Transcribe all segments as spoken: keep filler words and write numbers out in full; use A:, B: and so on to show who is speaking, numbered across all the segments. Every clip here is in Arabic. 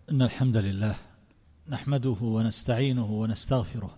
A: إن الحمد لله نحمده ونستعينه ونستغفره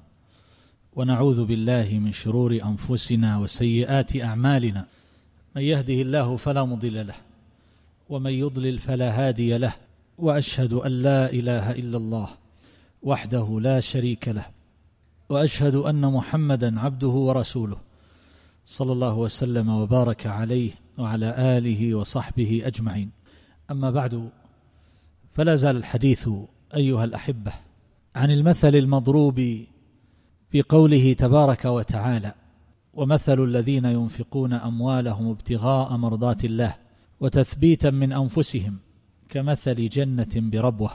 A: ونعوذ بالله من شرور أنفسنا وسيئات أعمالنا. من يهده الله فلا مضل له ومن يضلل فلا هادي له، وأشهد أن لا إله إلا الله وحده لا شريك له، وأشهد أن محمدا عبده ورسوله صلى الله وسلم وبارك عليه وعلى آله وصحبه أجمعين. أما بعد، فلا زال الحديث أيها الأحبة عن المثل المضروب في قوله تبارك وتعالى: ومثل الذين ينفقون أموالهم ابتغاء مرضات الله وتثبيتا من أنفسهم كمثل جنة بربوة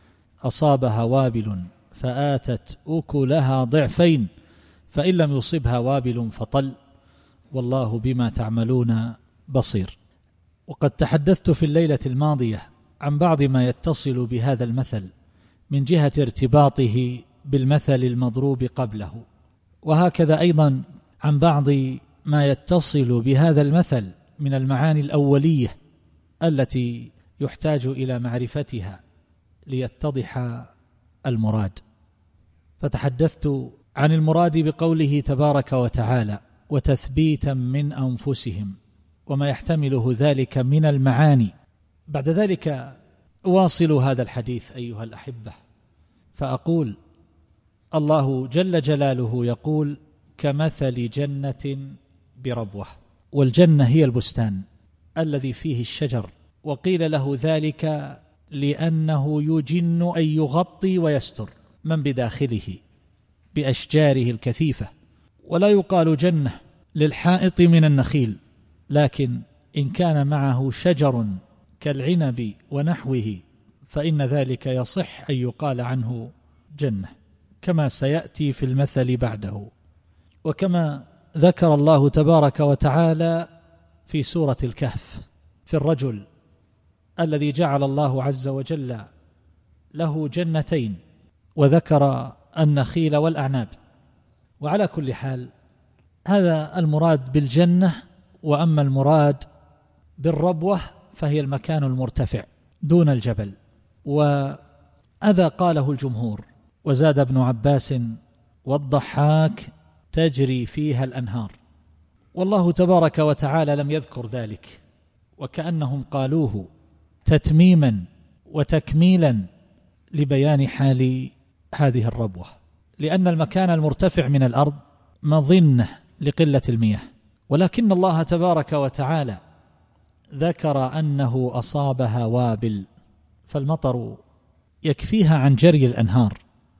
A: أصابها وابل فآتت أكلها ضعفين فإن لم يصبها وابل فطل والله بما تعملون بصير. وقد تحدثت في الليلة الماضية عن بعض ما يتصل بهذا المثل من جهة ارتباطه بالمثل المضروب قبله، وهكذا أيضا عن بعض ما يتصل بهذا المثل من المعاني الأولية التي يحتاج إلى معرفتها ليتضح المراد. فتحدثت عن المراد بقوله تبارك وتعالى: وتثبيتا من أنفسهم، وما يحتمله ذلك من المعاني. بعد ذلك أواصل هذا الحديث أيها الأحبة فأقول: الله جل جلاله يقول: كمثل جنة بربوة، والجنة هي البستان الذي فيه الشجر، وقيل له ذلك لأنه يجن أن يغطي ويستر من بداخله بأشجاره الكثيفة. ولا يقال جنة للحائط من النخيل، لكن إن كان معه شجر كالعنب ونحوه فإن ذلك يصح أن يقال عنه جنة، كما سيأتي في المثل بعده. وكما ذكر الله تبارك وتعالى في سورة الكهف في الرجل الذي جعل الله عز وجل له جنتين، وذكر النخيل والأعناب. وعلى كل حال هذا المراد بالجنة. وأما المراد بالربوة فهي المكان المرتفع دون الجبل، وهذا قاله الجمهور. وزاد ابن عباس: والضحاك تجري فيها الأنهار. والله تبارك وتعالى لم يذكر ذلك، وكأنهم قالوه تتميما وتكميلا لبيان حال هذه الربوة، لأن المكان المرتفع من الأرض مظنة لقلة المياه، ولكن الله تبارك وتعالى ذكر أنه أصابها وابل، فالمطر يكفيها عن جري الأنهار.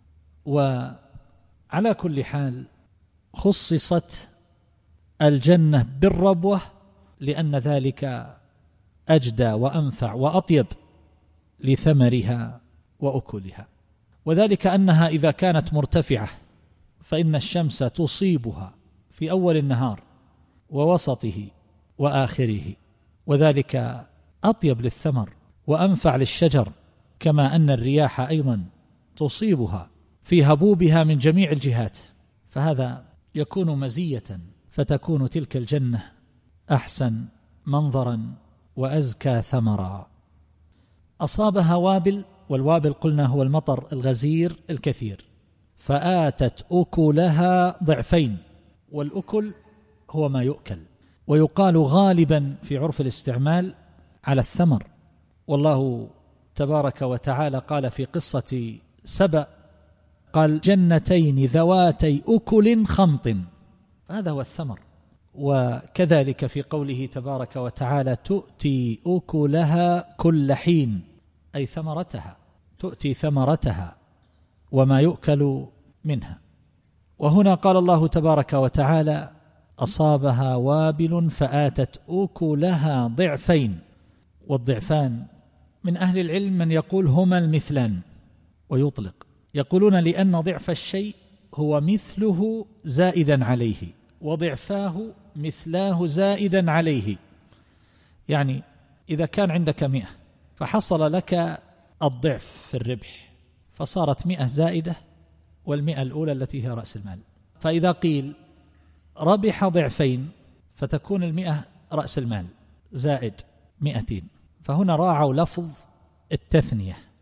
A: وعلى كل حال خصصت الجنة بالربوة لأن ذلك أجدى وأنفع وأطيب لثمرها وأكلها، وذلك أنها إذا كانت مرتفعة فإن الشمس تصيبها في أول النهار ووسطه وآخره، وذلك أطيب للثمر وأنفع للشجر، كما أن الرياح أيضا تصيبها في هبوبها من جميع الجهات، فهذا يكون مزية، فتكون تلك الجنة أحسن منظرا وأزكى ثمرا. أصابها وابل، والوابل قلنا هو المطر الغزير الكثير، فآتت أكلها ضعفين، والأكل هو ما يؤكل، ويقال غالبا في عرف الاستعمال على الثمر. والله تبارك وتعالى قال في قصة سبأ: قال جنتين ذواتي أكل خمط، هذا هو الثمر. وكذلك في قوله تبارك وتعالى: تؤتي أكلها كل حين، أي ثمرتها، تؤتي ثمرتها وما يؤكل منها. وهنا قال الله تبارك وتعالى: أصابها وابل فآتت أكلها ضعفين. والضعفان من أهل العلم من يقول هما المثلان، ويطلق، يقولون لأن ضعف الشيء هو مثله زائدا عليه، وضعفاه مثلاه زائدا عليه. يعني إذا كان عندك مئة فحصل لك الضعف في الربح، فصارت مئة زائدة والمئة الأولى التي هي رأس المال. فإذا قيل ربح ضعفين فتكون المئة رأس المال زائد مئتين، فهنا راعوا لفظ التثنية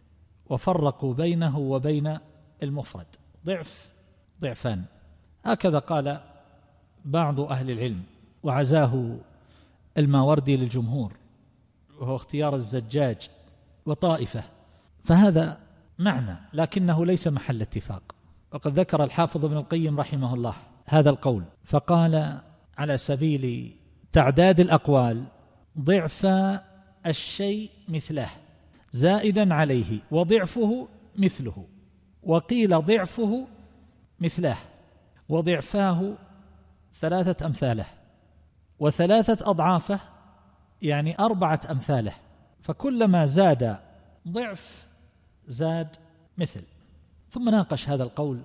A: وفرقوا بينه وبين المفرد، ضعف ضعفان. هكذا قال بعض أهل العلم، وعزاه الماوردي للجمهور، وهو اختيار الزجاج وطائفة، فهذا معنى لكنه ليس محل اتفاق. وقد ذكر الحافظ ابن القيم رحمه الله هذا القول فقال على سبيل تعداد الأقوال: ضعف الشيء مثله زائدا عليه، وضعفه مثله، وقيل ضعفه مثله، وضعفاه ثلاثة أمثاله، وثلاثة أضعافه يعني أربعة أمثاله، فكلما زاد ضعف زاد مثل. ثم ناقش هذا القول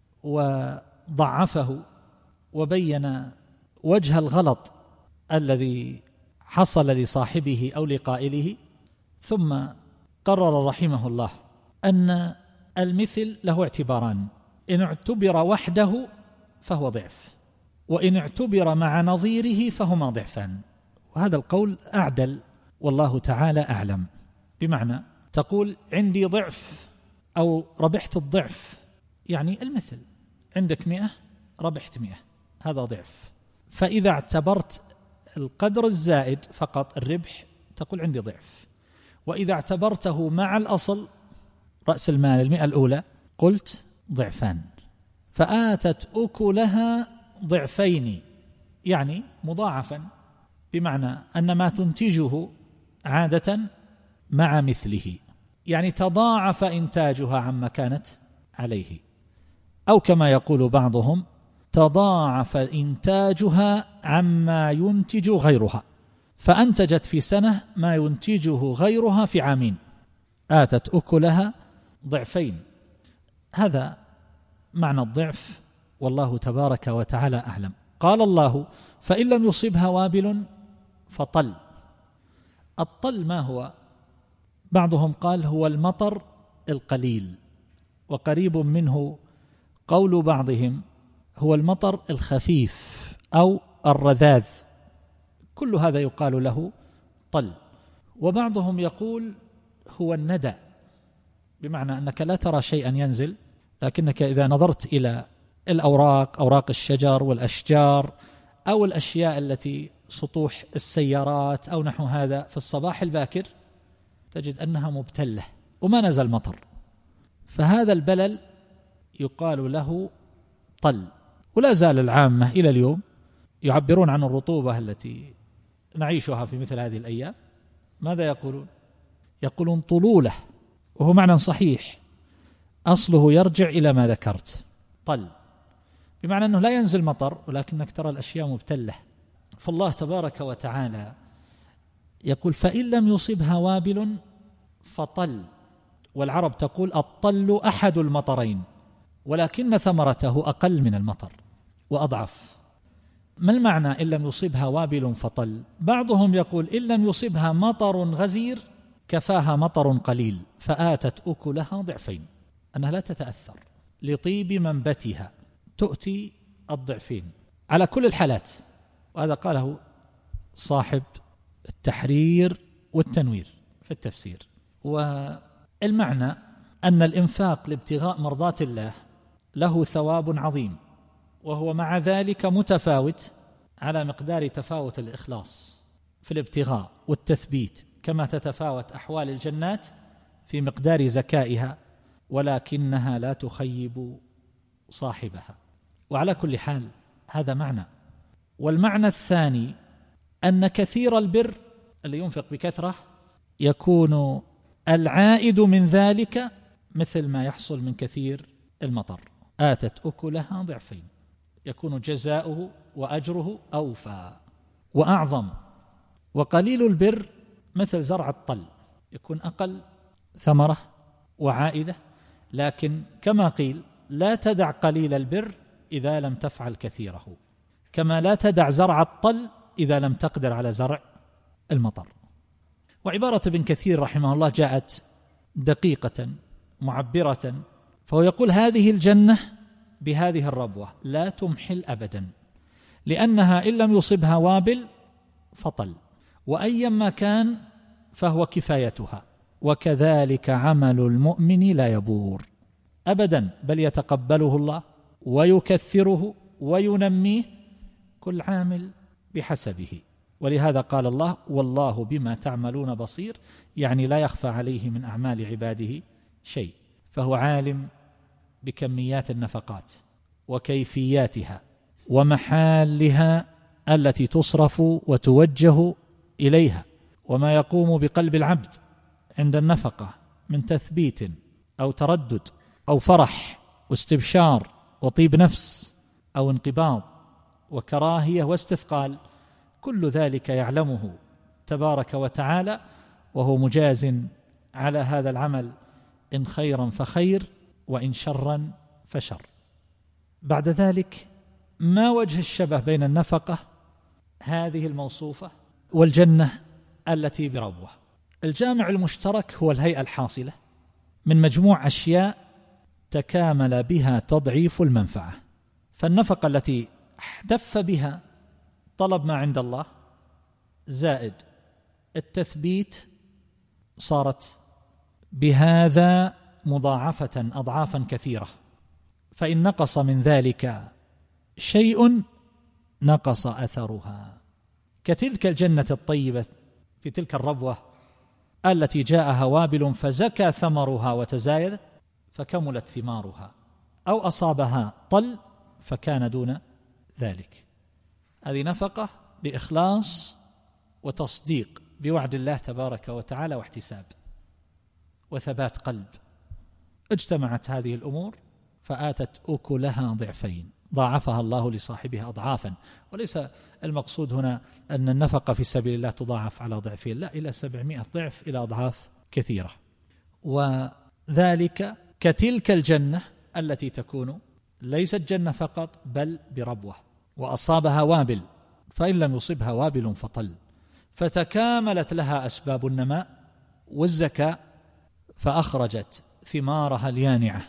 A: وضعفه وبين وجه الغلط الذي حصل لصاحبه أو لقائله، ثم قرر رحمه الله أن المثل له اعتباران: إن اعتبر وحده فهو ضعف، وإن اعتبر مع نظيره فهما ضعفان. وهذا القول أعدل والله تعالى أعلم. بمعنى تقول عندي ضعف أو ربحت الضعف، يعني المثل، عندك مئة ربحت مئة، هذا ضعف. فإذا اعتبرت القدر الزائد فقط الربح تقول عندي ضعف، وإذا اعتبرته مع الأصل رأس المال المئة الأولى قلت ضعفان. فآتت أكلها ضعفين، يعني مضاعفا، بمعنى أن ما تنتجه عادة مع مثله، يعني تضاعف إنتاجها عما كانت عليه، أو كما يقول بعضهم تضاعف إنتاجها عما ينتج غيرها، فأنتجت في سنة ما ينتجه غيرها في عامين، آتت أكلها ضعفين. هذا معنى الضعف، والله تبارك وتعالى أعلم. قال الله: فإن لم يصبها وابل فطل. الطل ما هو؟ بعضهم قال هو المطر القليل، وقريب منه قول بعضهم هو المطر الخفيف أو الرذاذ، كل هذا يقال له طل. وبعضهم يقول هو الندى، بمعنى أنك لا ترى شيئا ينزل، لكنك إذا نظرت إلى الأوراق، أوراق الشجر والأشجار أو الأشياء التي سطوح السيارات أو نحو هذا في الصباح الباكر، تجد أنها مبتلة وما نزل مطر، فهذا البلل يقال له طل. ولا زال العامة إلى اليوم يعبرون عن الرطوبة التي نعيشها في مثل هذه الأيام، ماذا يقولون؟ يقولون طلولة، وهو معنى صحيح، أصله يرجع إلى ما ذكرت، طل، بمعنى أنه لا ينزل مطر ولكنك ترى الأشياء مبتلة. فالله تبارك وتعالى يقول: فإن لم يصبها وابل فطل. والعرب تقول الطل أحد المطرين، ولكن ثمرته أقل من المطر وأضعف. ما المعنى إن لم يصبها وابل فطل؟ بعضهم يقول إن لم يصبها مطر غزير كفاها مطر قليل فآتت أكلها ضعفين، أنها لا تتأثر لطيب منبتها، تؤتي الضعفين على كل الحالات. وهذا قاله صاحب التحرير والتنوير في التفسير. والمعنى أن الإنفاق لابتغاء مرضات الله له ثواب عظيم، وهو مع ذلك متفاوت على مقدار تفاوت الإخلاص في الابتغاء والتثبيت، كما تتفاوت أحوال الجنات في مقدار زكائها، ولكنها لا تخيب صاحبها. وعلى كل حال هذا معنى. والمعنى الثاني أن كثير البر اللي ينفق بكثرة يكون العائد من ذلك مثل ما يحصل من كثير المطر، آتت أكلها ضعفين، يكون جزاؤه وأجره أوفى وأعظم. وقليل البر مثل زرع الطل، يكون أقل ثمرة وعائدة، لكن كما قيل لا تدع قليل البر إذا لم تفعل كثيره، كما لا تدع زرع الطل إذا لم تقدر على زرع المطر. وعبارة ابن كثير رحمه الله جاءت دقيقة معبرة، فهو يقول هذه الجنة بهذه الربوة لا تمحل أبدا، لأنها إن لم يصبها وابل فطل، وأيما كان فهو كفايتها، وكذلك عمل المؤمن لا يبور أبدا، بل يتقبله الله ويكثره وينميه، كل عامل بحسبه. ولهذا قال الله: والله بما تعملون بصير، يعني لا يخفى عليه من أعمال عباده شيء، فهو عالم بكميات النفقات وكيفياتها ومحالها التي تصرف وتوجه إليها، وما يقوم بقلب العبد عند النفقة من تثبيت أو تردد أو فرح واستبشار وطيب نفس أو انقباض وكراهية واستثقال، كل ذلك يعلمه تبارك وتعالى، وهو مجاز على هذا العمل إن خيرا فخير وإن شرا فشر. بعد ذلك، ما وجه الشبه بين النفقة هذه الموصوفة والجنة التي بربوة؟ الجامع المشترك هو الهيئة الحاصلة من مجموع أشياء تكامل بها تضعيف المنفعة. فالنفقة التي احتف بها طلب ما عند الله زائد التثبيت صارت بهذا مضاعفة أضعافا كثيرة، فإن نقص من ذلك شيء نقص أثرها، كتلك الجنة الطيبة في تلك الربوة التي جاءها وابل فزكى ثمرها وتزايد فكملت ثمارها، أو أصابها طل فكان دون ذلك. هذه نفقة بإخلاص وتصديق بوعد الله تبارك وتعالى واحتساب وثبات قلب، اجتمعت هذه الأمور فآتت أكلها ضعفين، ضاعفها الله لصاحبها أضعافا. وليس المقصود هنا أن النفقة في سبيل الله تضاعف على ضعفين، لا، إلى سبعمائة ضعف، إلى أضعاف كثيرة. وذلك كتلك الجنة التي تكون ليست جنة فقط بل بربوة، وأصابها وابل، فإن لم يصبها وابل فطل، فتكاملت لها أسباب النماء والزكاة فأخرجت ثمارها اليانعة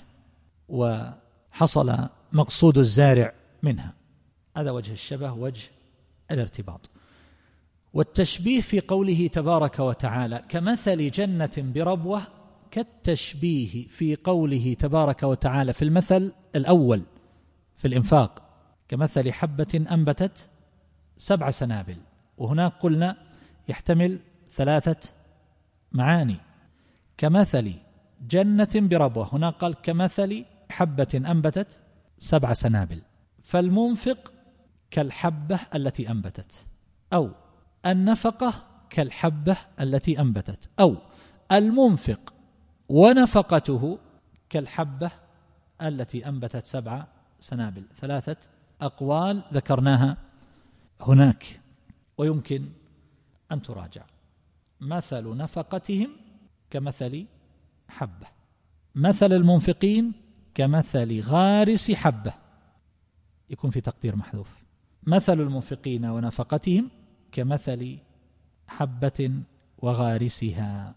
A: وحصل مقصود الزارع منها. هذا وجه الشبه، وجه الارتباط. والتشبيه في قوله تبارك وتعالى كمثل جنة بربوة كالتشبيه في قوله تبارك وتعالى في المثل الأول في الإنفاق كمثل حبة أنبتت سبع سنابل، وهناك قلنا يحتمل ثلاثة معاني. كمثل جنة بربوة، هنا قال كمثل حبة أنبتت سبع سنابل، فالمنفق كالحبة التي أنبتت، أو النفقة كالحبة التي أنبتت، أو المنفق ونفقته كالحبة التي أنبتت سبع سنابل. ثلاثة أقوال ذكرناها هناك، ويمكن أن تراجع. مثل نفقتهم كمثل حبة، مثل المنفقين كمثل غارس حبة، يكون في تقدير محذوف، مثل المنفقين ونفقتهم كمثل حبة وغارسها.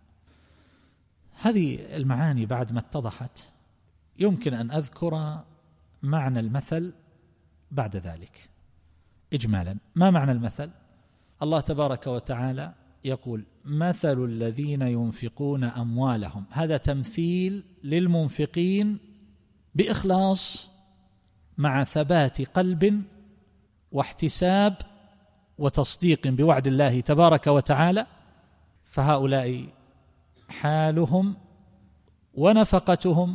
A: هذه المعاني بعد ما اتضحت يمكن أن أذكر معنى المثل بعد ذلك إجمالا. ما معنى المثل؟ الله تبارك وتعالى يقول مثل الذين ينفقون أموالهم، هذا تمثيل للمنفقين بإخلاص مع ثبات قلب واحتساب وتصديق بوعد الله تبارك وتعالى، فهؤلاء حالهم ونفقتهم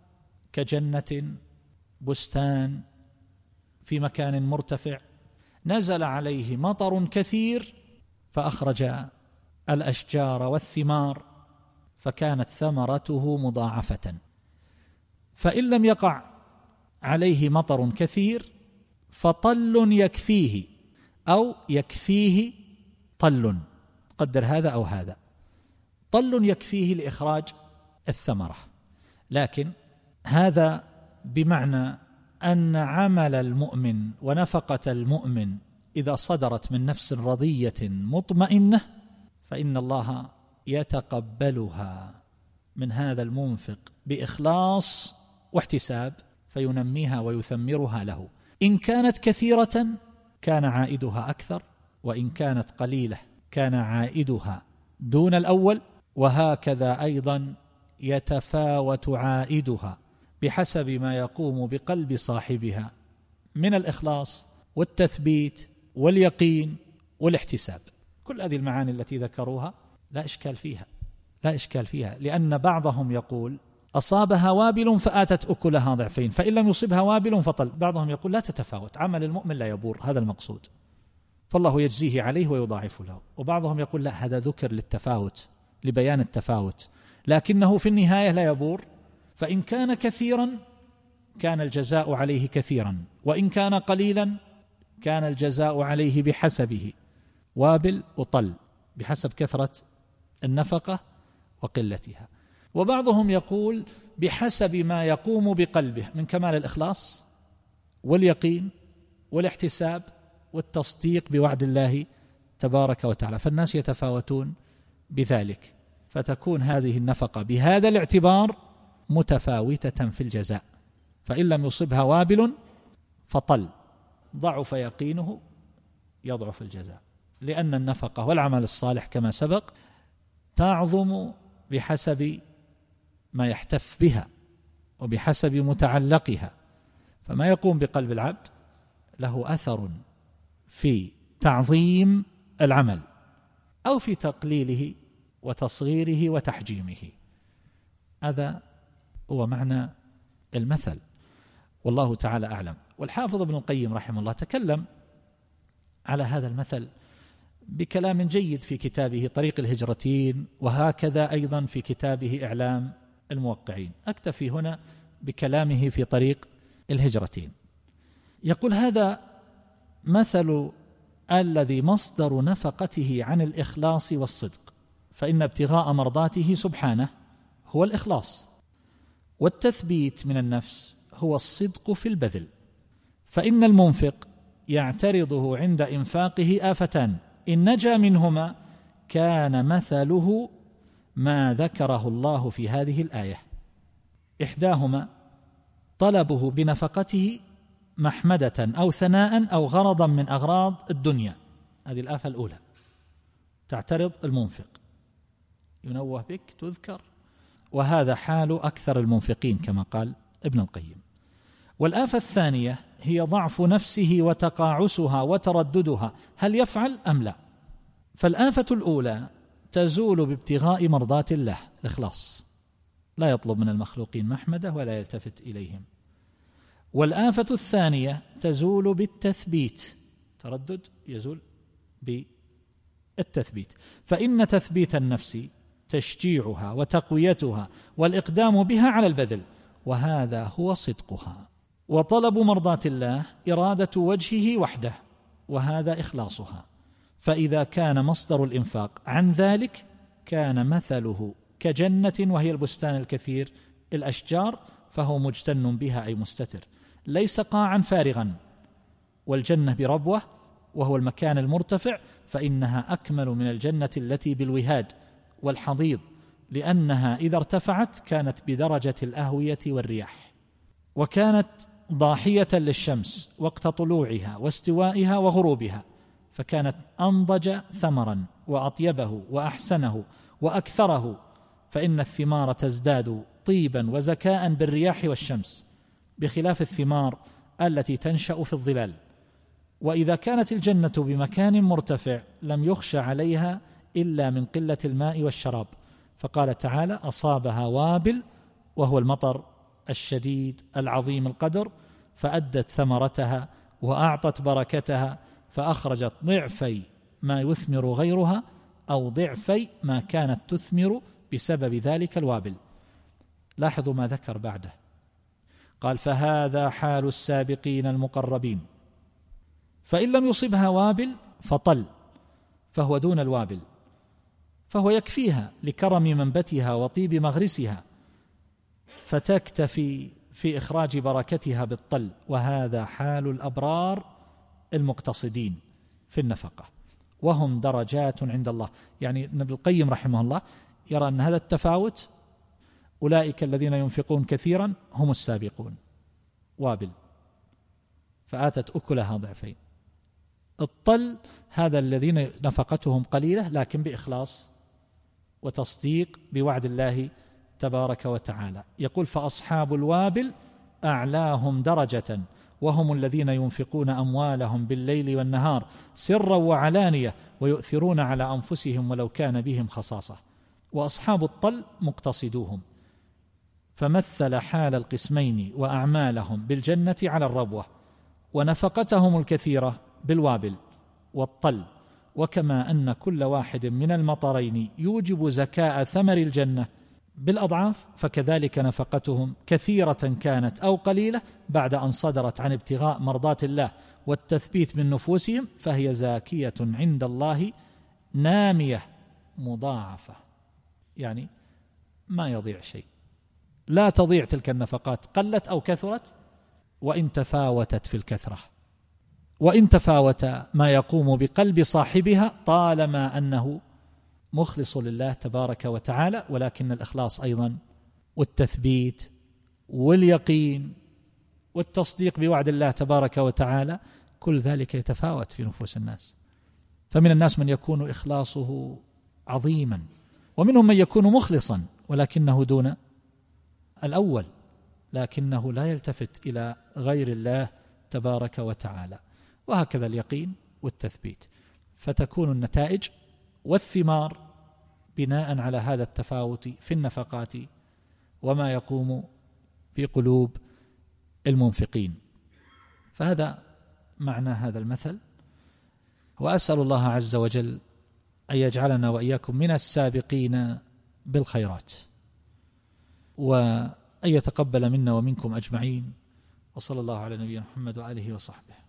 A: كجنة بستان في مكان مرتفع نزل عليه مطر كثير فأخرج الأشجار والثمار فكانت ثمرته مضاعفة. فإن لم يقع عليه مطر كثير فطل يكفيه، أو يكفيه طل، قدر هذا أو هذا، طل يكفيه لإخراج الثمرة. لكن هذا بمعنى أن عمل المؤمن ونفقة المؤمن إذا صدرت من نفس رضية مطمئنة فإن الله يتقبلها من هذا المنفق بإخلاص واحتساب فينميها ويثمرها له. إن كانت كثيرة كان عائدها أكثر، وإن كانت قليلة كان عائدها دون الأول، وهكذا أيضا يتفاوت عائدها بحسب ما يقوم بقلب صاحبها من الإخلاص والتثبيت واليقين والاحتساب. كل هذه المعاني التي ذكروها لا إشكال فيها لا إشكال فيها لأن بعضهم يقول أصابها وابل فآتت أكلها ضعفين، فإن لم يصبها وابل فطل. بعضهم يقول لا تتفاوت، عمل المؤمن لا يبور، هذا المقصود، فالله يجزيه عليه ويضاعف له. وبعضهم يقول لا، هذا ذكر للتفاوت، لبيان التفاوت، لكنه في النهاية لا يبور، فإن كان كثيرا كان الجزاء عليه كثيرا، وإن كان قليلا كان الجزاء عليه بحسبه، وابل وطل، بحسب كثرة النفقة وقلتها. وبعضهم يقول بحسب ما يقوم بقلبه من كمال الإخلاص واليقين والاحتساب والتصديق بوعد الله تبارك وتعالى، فالناس يتفاوتون بذلك، فتكون هذه النفقة بهذا الاعتبار متفاوتة في الجزاء. فإن لم يصبها وابل فطل، ضعف يقينه يضعف الجزاء، لأن النفقة والعمل الصالح كما سبق تعظم بحسب ما يحتف بها وبحسب متعلقها، فما يقوم بقلب العبد له أثر في تعظيم العمل أو في تقليله وتصغيره وتحجيمه. هذا هو معنى المثل، والله تعالى أعلم. والحافظ ابن القيم رحمه الله تكلم على هذا المثل بكلام جيد في كتابه طريق الهجرتين، وهكذا أيضا في كتابه إعلام الموقعين. أكتفي هنا بكلامه في طريق الهجرتين. يقول هذا مثل الذي مصدر نفقته عن الإخلاص والصدق، فإن ابتغاء مرضاته سبحانه هو الإخلاص، والتثبيت من النفس هو الصدق في البذل. فإن المنفق يعترضه عند إنفاقه آفتان، إن نجا منهما كان مثله ما ذكره الله في هذه الآية. إحداهما طلبه بنفقته محمدة أو ثناء أو غرضا من أغراض الدنيا، هذه الآفة الأولى تعترض المنفق، ينوه بك تذكر، وهذا حال أكثر المنفقين كما قال ابن القيم. والآفة الثانية هي ضعف نفسه وتقاعسها وترددها، هل يفعل أم لا؟ فالآفة الأولى تزول بابتغاء مرضات الله، الإخلاص، لا يطلب من المخلوقين محمدة ولا يلتفت إليهم. والآفة الثانية تزول بالتثبيت، تردد يزول بالتثبيت، فإن تثبيت النفس تشجيعها وتقويتها والإقدام بها على البذل، وهذا هو صدقها. وطلب مرضات الله إرادة وجهه وحده، وهذا إخلاصها. فإذا كان مصدر الإنفاق عن ذلك كان مثله كجنة، وهي البستان الكثير الأشجار، فهو مجتن بها أي مستتر، ليس قاعا فارغا. والجنة بربوة وهو المكان المرتفع، فإنها أكمل من الجنة التي بالوهاد والحضيض، لأنها إذا ارتفعت كانت بدرجة الأهوية والرياح، وكانت ضاحية للشمس وقت طلوعها واستوائها وغروبها، فكانت أنضج ثمرا وأطيبه وأحسنه وأكثره، فإن الثمار تزداد طيبا وزكاء بالرياح والشمس، بخلاف الثمار التي تنشأ في الظلال. وإذا كانت الجنة بمكان مرتفع لم يخشى عليها إلا من قلة الماء والشراب، فقال تعالى أصابها وابل، وهو المطر الشديد العظيم القدر، فأدت ثمرتها وأعطت بركتها، فأخرجت ضعفي ما يثمر غيرها أو ضعفي ما كانت تثمر بسبب ذلك الوابل. لاحظوا ما ذكر بعده، قال فهذا حال السابقين المقربين، فإن لم يصبها وابل فطل، فهو دون الوابل، فهو يكفيها لكرم منبتها وطيب مغرسها، فتكتفي في إخراج بركتها بالطل، وهذا حال الأبرار المقتصدين في النفقة، وهم درجات عند الله. يعني ابن القيم رحمه الله يرى أن هذا التفاوت، أولئك الذين ينفقون كثيرا هم السابقون وابل، فآتت أكلها ضعفين. الطل هذا الذين نفقتهم قليلة لكن بإخلاص وتصديق بوعد الله تبارك وتعالى. يقول: فأصحاب الوابل أعلاهم درجة وهم الذين ينفقون أموالهم بالليل والنهار سرا وعلانية ويؤثرون على أنفسهم ولو كان بهم خصاصة. وأصحاب الطل مقتصدوهم، فمثل حال القسمين وأعمالهم بالجنة على الربوة، ونفقتهم الكثيرة بالوابل والطل. وكما أن كل واحد من المطرين يوجب زكاء ثمر الجنة بالأضعاف، فكذلك نفقتهم كثيرة كانت أو قليلة بعد أن صدرت عن ابتغاء مرضات الله والتثبيت من نفوسهم، فهي زاكية عند الله نامية مضاعفة، يعني ما يضيع شيء، لا تضيع تلك النفقات قلت أو كثرت، وإن تفاوتت في الكثرة، وإن تفاوت ما يقوم بقلب صاحبها طالما أنه مخلص لله تبارك وتعالى. ولكن الإخلاص أيضا والتثبيت واليقين والتصديق بوعد الله تبارك وتعالى كل ذلك يتفاوت في نفوس الناس. فمن الناس من يكون إخلاصه عظيما، ومنهم من يكون مخلصا ولكنه دون الأول، لكنه لا يلتفت إلى غير الله تبارك وتعالى. وهكذا اليقين والتثبيت، فتكون النتائج والثمار بناء على هذا التفاوت في النفقات وما يقوم في قلوب المنفقين. فهذا معنى هذا المثل. وأسأل الله عز وجل أن يجعلنا وإياكم من السابقين بالخيرات، وأن يتقبل منا ومنكم أجمعين. وصلى الله على نبينا محمد وآله وصحبه.